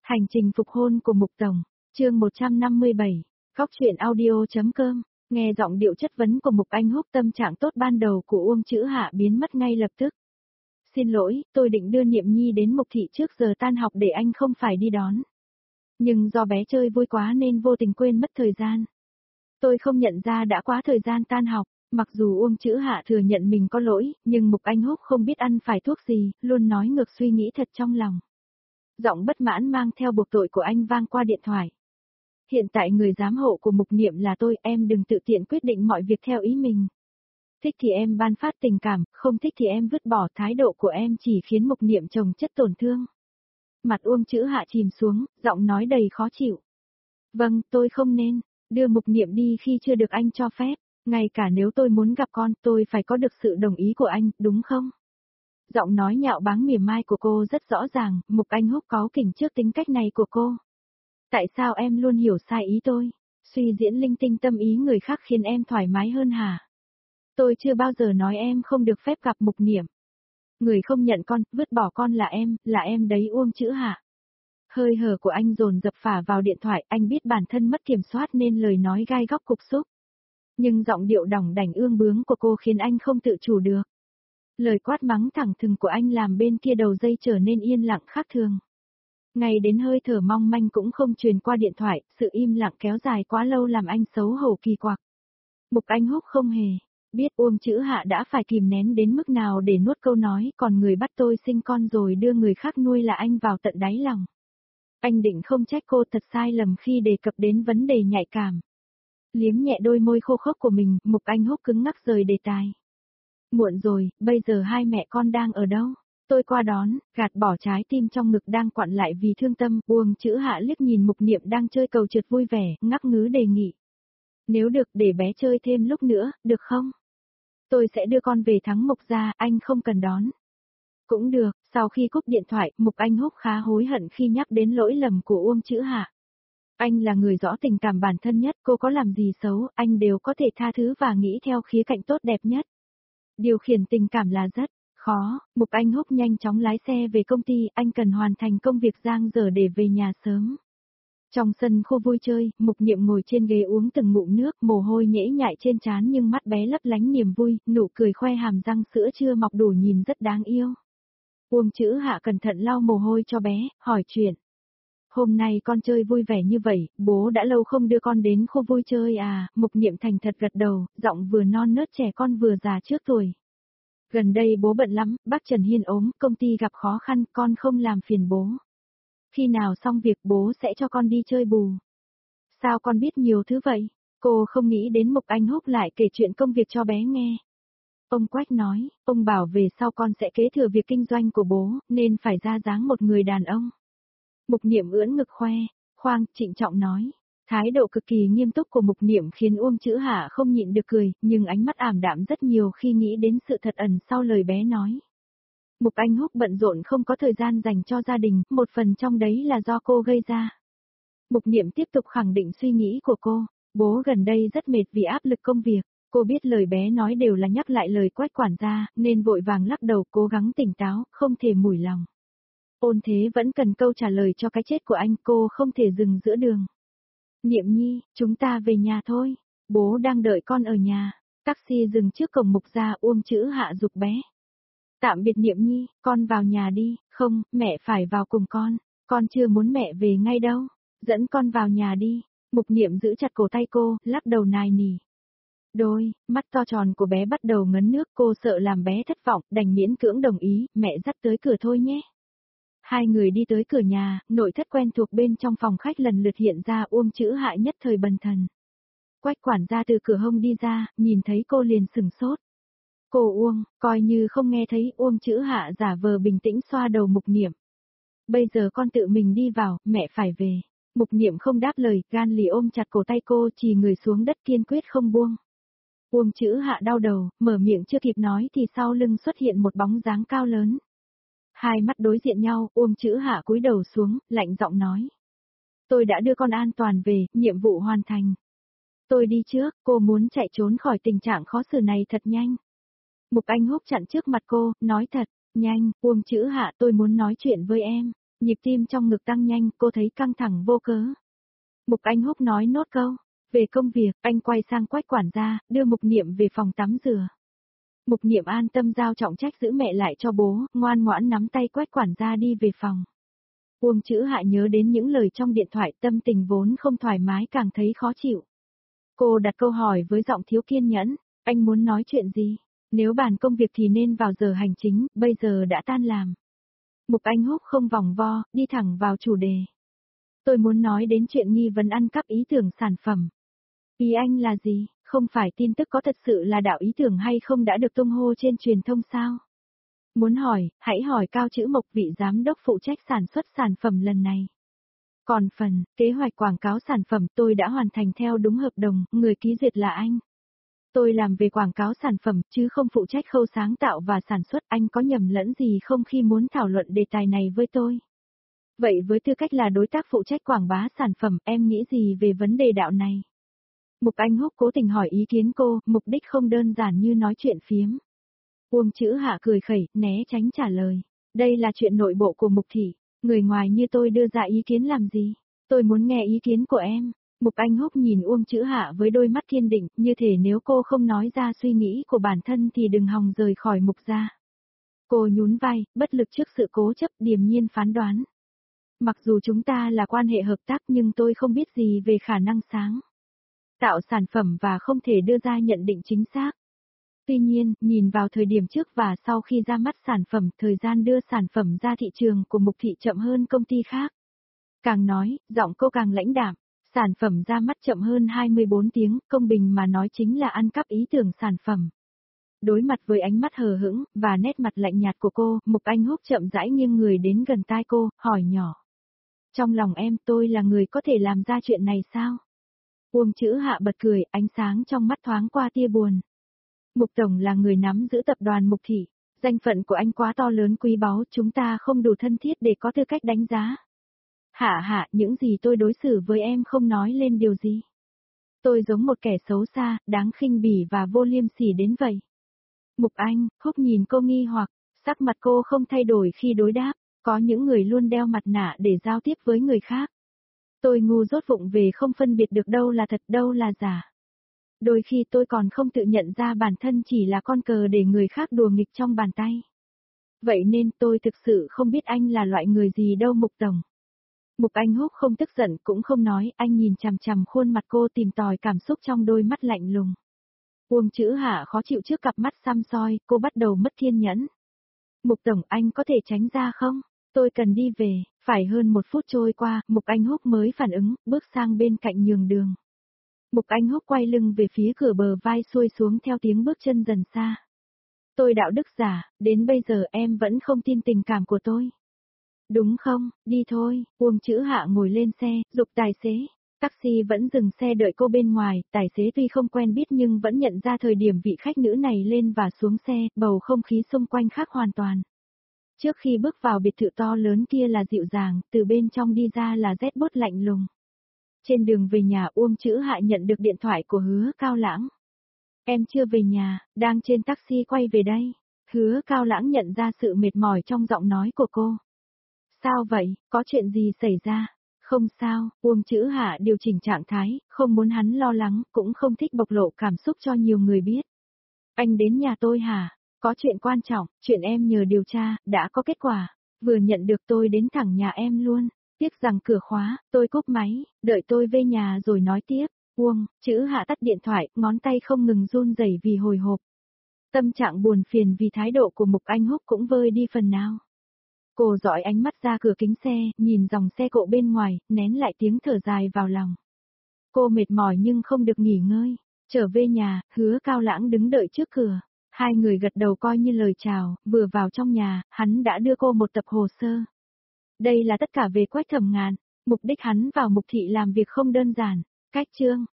Hành trình phục hôn của Mục Tổng, chương 157, Góc truyện audio.com, nghe giọng điệu chất vấn của Mục Anh Húc, tâm trạng tốt ban đầu của Uông Chữ Hạ biến mất ngay lập tức. Xin lỗi, tôi định đưa Niệm Nhi đến Mục Thị trước giờ tan học để anh không phải đi đón. Nhưng do bé chơi vui quá nên vô tình quên mất thời gian. Tôi không nhận ra đã quá thời gian tan học. Mặc dù Uông Chữ Hạ thừa nhận mình có lỗi, nhưng Mục Anh Húc không biết ăn phải thuốc gì, luôn nói ngược suy nghĩ thật trong lòng. Giọng bất mãn mang theo buộc tội của anh vang qua điện thoại. Hiện tại người giám hộ của Mục Niệm là tôi, em đừng tự tiện quyết định mọi việc theo ý mình. Thích thì em ban phát tình cảm, không thích thì em vứt bỏ, thái độ của em chỉ khiến Mục Niệm chồng chất tổn thương. Mặt Uông Chữ Hạ chìm xuống, giọng nói đầy khó chịu. Vâng, tôi không nên đưa Mục Niệm đi khi chưa được anh cho phép. Ngay cả nếu tôi muốn gặp con, tôi phải có được sự đồng ý của anh, đúng không? Giọng nói nhạo báng mỉa mai của cô rất rõ ràng, Mục Anh Húc cáu kỉnh trước tính cách này của cô. Tại sao em luôn hiểu sai ý tôi? Suy diễn linh tinh tâm ý người khác khiến em thoải mái hơn hả? Tôi chưa bao giờ nói em không được phép gặp Mục Niệm. Người không nhận con, vứt bỏ con là em đấy Uông Chữ Hạ. Hơi hở của anh dồn dập phả vào điện thoại, anh biết bản thân mất kiểm soát nên lời nói gai góc cục xúc. Nhưng giọng điệu đỏng đảnh ương bướng của cô khiến anh không tự chủ được. Lời quát mắng thẳng thừng của anh làm bên kia đầu dây trở nên yên lặng khác thường. Ngay đến hơi thở mong manh cũng không truyền qua điện thoại, sự im lặng kéo dài quá lâu làm anh xấu hổ kỳ quặc. Mục Anh Húc không hề biết Uông Chữ Hạ đã phải kìm nén đến mức nào để nuốt câu nói, còn người bắt tôi sinh con rồi đưa người khác nuôi là anh vào tận đáy lòng. Anh định không trách cô thật sai lầm khi đề cập đến vấn đề nhạy cảm. Liếm nhẹ đôi môi khô khốc của mình, Mục Anh Húc cứng ngắc rời đề tài. Muộn rồi, bây giờ hai mẹ con đang ở đâu? Tôi qua đón, gạt bỏ trái tim trong ngực đang quặn lại vì thương tâm. Uông Chữ Hạ liếc nhìn Mục Niệm đang chơi cầu trượt vui vẻ, ngắc ngứ đề nghị. Nếu được để bé chơi thêm lúc nữa, được không? Tôi sẽ đưa con về Thắng Mục gia, anh không cần đón. Cũng được, sau khi cúp điện thoại, Mục Anh Húc khá hối hận khi nhắc đến lỗi lầm của Uông Chữ Hạ. Anh là người rõ tình cảm bản thân nhất, cô có làm gì xấu, anh đều có thể tha thứ và nghĩ theo khía cạnh tốt đẹp nhất. Điều khiển tình cảm là rất khó. Mục Anh Húc nhanh chóng lái xe về công ty, anh cần hoàn thành công việc giang dở để về nhà sớm. Trong sân khu vui chơi, Mục Niệm ngồi trên ghế uống từng ngụm nước, mồ hôi nhễ nhại trên trán nhưng mắt bé lấp lánh niềm vui, nụ cười khoe hàm răng sữa chưa mọc đủ nhìn rất đáng yêu. Uông Chữ Hạ cẩn thận lau mồ hôi cho bé, hỏi chuyện. Hôm nay con chơi vui vẻ như vậy, bố đã lâu không đưa con đến khu vui chơi à? Mục Niệm thành thật gật đầu, giọng vừa non nớt trẻ con vừa già trước tuổi. Gần đây bố bận lắm, bác Trần Hiên ốm, công ty gặp khó khăn, con không làm phiền bố. Khi nào xong việc bố sẽ cho con đi chơi bù. Sao con biết nhiều thứ vậy? Cô không nghĩ đến Mục Anh Húc lại kể chuyện công việc cho bé nghe. Ông Quách nói, ông bảo về sau con sẽ kế thừa việc kinh doanh của bố, nên phải ra dáng một người đàn ông. Mục Niệm ưỡn ngực khoang, trịnh trọng nói. Thái độ cực kỳ nghiêm túc của Mục Niệm khiến Uông Chữ Hạ không nhịn được cười, nhưng ánh mắt ảm đạm rất nhiều khi nghĩ đến sự thật ẩn sau lời bé nói. Mục Anh Húc bận rộn không có thời gian dành cho gia đình, một phần trong đấy là do cô gây ra. Mục Niệm tiếp tục khẳng định suy nghĩ của cô, bố gần đây rất mệt vì áp lực công việc. Cô biết lời bé nói đều là nhắc lại lời Quách quản gia, nên vội vàng lắc đầu cố gắng tỉnh táo, không thể mủi lòng. Ôn Thế vẫn cần câu trả lời cho cái chết của anh, cô không thể dừng giữa đường. Niệm Nhi, chúng ta về nhà thôi, bố đang đợi con ở nhà. Taxi dừng trước cổng Mục gia, Uông Chữ Hạ giục bé. Tạm biệt Niệm Nhi, con vào nhà đi, không, mẹ phải vào cùng con chưa muốn mẹ về ngay đâu, dẫn con vào nhà đi. Mục Niệm giữ chặt cổ tay cô, lắc đầu nài nỉ. Đôi mắt to tròn của bé bắt đầu ngấn nước, cô sợ làm bé thất vọng, đành miễn cưỡng đồng ý, mẹ dắt tới cửa thôi nhé. Hai người đi tới cửa nhà, nội thất quen thuộc bên trong phòng khách lần lượt hiện ra. Uông Chữ Hạ nhất thời bần thần. Quách quản gia từ cửa hông đi ra, nhìn thấy cô liền sừng sốt. Cô Uông, coi như không nghe thấy. Uông Chữ Hạ giả vờ bình tĩnh xoa đầu Mục Niệm. Bây giờ con tự mình đi vào, mẹ phải về. Mục Niệm không đáp lời, gan lì ôm chặt cổ tay cô, chì người xuống đất kiên quyết không buông. Uông Chữ Hạ đau đầu, mở miệng chưa kịp nói thì sau lưng xuất hiện một bóng dáng cao lớn. Hai mắt đối diện nhau, Uông Chữ Hạ cúi đầu xuống, lạnh giọng nói. Tôi đã đưa con an toàn về, nhiệm vụ hoàn thành. Tôi đi trước, cô muốn chạy trốn khỏi tình trạng khó xử này thật nhanh. Mục Anh Húc chặn trước mặt cô, nói thật, nhanh, Uông Chữ Hạ tôi muốn nói chuyện với em. Nhịp tim trong ngực tăng nhanh, cô thấy căng thẳng vô cớ. Mục Anh Húc nói nốt câu. Về công việc, anh quay sang Quách quản gia, đưa Mục Niệm về phòng tắm rửa. Mục Niệm an tâm giao trọng trách giữ mẹ lại cho bố, ngoan ngoãn nắm tay Quách quản gia đi về phòng. Uông Chữ Hạ nhớ đến những lời trong điện thoại, tâm tình vốn không thoải mái càng thấy khó chịu. Cô đặt câu hỏi với giọng thiếu kiên nhẫn, anh muốn nói chuyện gì? Nếu bàn công việc thì nên vào giờ hành chính, bây giờ đã tan làm. Mục Anh Húc không vòng vo, đi thẳng vào chủ đề. Tôi muốn nói đến chuyện nghi vấn ăn cắp ý tưởng sản phẩm. Ý anh là gì? Không phải tin tức có thật sự là đạo ý tưởng hay không đã được tung hô trên truyền thông sao? Muốn hỏi, hãy hỏi Cao Chữ Mộc, vị giám đốc phụ trách sản xuất sản phẩm lần này. Còn phần, kế hoạch quảng cáo sản phẩm tôi đã hoàn thành theo đúng hợp đồng, người ký duyệt là anh. Tôi làm về quảng cáo sản phẩm, chứ không phụ trách khâu sáng tạo và sản xuất, anh có nhầm lẫn gì không khi muốn thảo luận đề tài này với tôi? Vậy với tư cách là đối tác phụ trách quảng bá sản phẩm, em nghĩ gì về vấn đề đạo này? Mục Anh Húc cố tình hỏi ý kiến cô, mục đích không đơn giản như nói chuyện phiếm. Uông Chữ Hạ cười khẩy, né tránh trả lời. Đây là chuyện nội bộ của Mục thị, người ngoài như tôi đưa ra ý kiến làm gì? Tôi muốn nghe ý kiến của em. Mục Anh Húc nhìn Uông Chữ Hạ với đôi mắt kiên định, như thể nếu cô không nói ra suy nghĩ của bản thân thì đừng hòng rời khỏi Mục gia. Cô nhún vai, bất lực trước sự cố chấp, điềm nhiên phán đoán. Mặc dù chúng ta là quan hệ hợp tác nhưng tôi không biết gì về khả năng sáng tạo sản phẩm và không thể đưa ra nhận định chính xác. Tuy nhiên, nhìn vào thời điểm trước và sau khi ra mắt sản phẩm, thời gian đưa sản phẩm ra thị trường của Mục thị chậm hơn công ty khác. Càng nói, giọng cô càng lãnh đạm, sản phẩm ra mắt chậm hơn 24 tiếng, công bình mà nói chính là ăn cắp ý tưởng sản phẩm. Đối mặt với ánh mắt hờ hững và nét mặt lạnh nhạt của cô, Mục Anh Húc chậm rãi nghiêng người đến gần tai cô, hỏi nhỏ. Trong lòng em, tôi là người có thể làm ra chuyện này sao? Uông Chữ Hạ bật cười, ánh sáng trong mắt thoáng qua tia buồn. Mục Tổng là người nắm giữ tập đoàn Mục thị, danh phận của anh quá to lớn quý báu, chúng ta không đủ thân thiết để có tư cách đánh giá. Hạ, những gì tôi đối xử với em không nói lên điều gì. Tôi giống một kẻ xấu xa, đáng khinh bỉ và vô liêm sỉ đến vậy. Mục Anh Húc nhìn cô nghi hoặc, sắc mặt cô không thay đổi khi đối đáp, có những người luôn đeo mặt nạ để giao tiếp với người khác. Tôi ngu dốt vụng về không phân biệt được đâu là thật đâu là giả. Đôi khi tôi còn không tự nhận ra bản thân chỉ là con cờ để người khác đùa nghịch trong bàn tay. Vậy nên tôi thực sự không biết anh là loại người gì đâu Mục Tổng. Mục Anh Húc không tức giận cũng không nói, anh nhìn chằm chằm khuôn mặt cô tìm tòi cảm xúc trong đôi mắt lạnh lùng. Uông Chữ Hạ khó chịu trước cặp mắt xăm soi, cô bắt đầu mất kiên nhẫn. Mục Tổng, anh có thể tránh ra không? Tôi cần đi về. Phải hơn 1 phút trôi qua, Mục Anh Húc mới phản ứng, bước sang bên cạnh nhường đường. Mục Anh Húc quay lưng về phía cửa, bờ vai xuôi xuống theo tiếng bước chân dần xa. Tôi đạo đức giả, đến bây giờ em vẫn không tin tình cảm của tôi. Đúng không, đi thôi. Uông Chữ Hạ ngồi lên xe, giục tài xế. Taxi vẫn dừng xe đợi cô bên ngoài, tài xế tuy không quen biết nhưng vẫn nhận ra thời điểm vị khách nữ này lên và xuống xe, bầu không khí xung quanh khác hoàn toàn. Trước khi bước vào biệt thự to lớn kia là dịu dàng, từ bên trong đi ra là rét buốt lạnh lùng. Trên đường về nhà, Uông Chữ Hạ nhận được điện thoại của Hứa Cao Lãng. Em chưa về nhà, đang trên taxi quay về đây. Hứa Cao Lãng nhận ra sự mệt mỏi trong giọng nói của cô. Sao vậy, có chuyện gì xảy ra? Không sao, Uông Chữ Hạ điều chỉnh trạng thái, không muốn hắn lo lắng, cũng không thích bộc lộ cảm xúc cho nhiều người biết. Anh đến nhà tôi hả? Có chuyện quan trọng, chuyện em nhờ điều tra, đã có kết quả. Vừa nhận được tôi đến thẳng nhà em luôn. Tiếc rằng cửa khóa, tôi cúp máy, đợi tôi về nhà rồi nói tiếp. Uông Chữ Hạ tắt điện thoại, ngón tay không ngừng run rẩy vì hồi hộp. Tâm trạng buồn phiền vì thái độ của Mục Anh Húc cũng vơi đi phần nào. Cô dõi ánh mắt ra cửa kính xe, nhìn dòng xe cộ bên ngoài, nén lại tiếng thở dài vào lòng. Cô mệt mỏi nhưng không được nghỉ ngơi. Trở về nhà, Hứa Cao Lãng đứng đợi trước cửa. Hai người gật đầu coi như lời chào, vừa vào trong nhà, hắn đã đưa cô một tập hồ sơ. Đây là tất cả về Quách Thẩm Ngạn, mục đích hắn vào Mục thị làm việc không đơn giản. Cách chương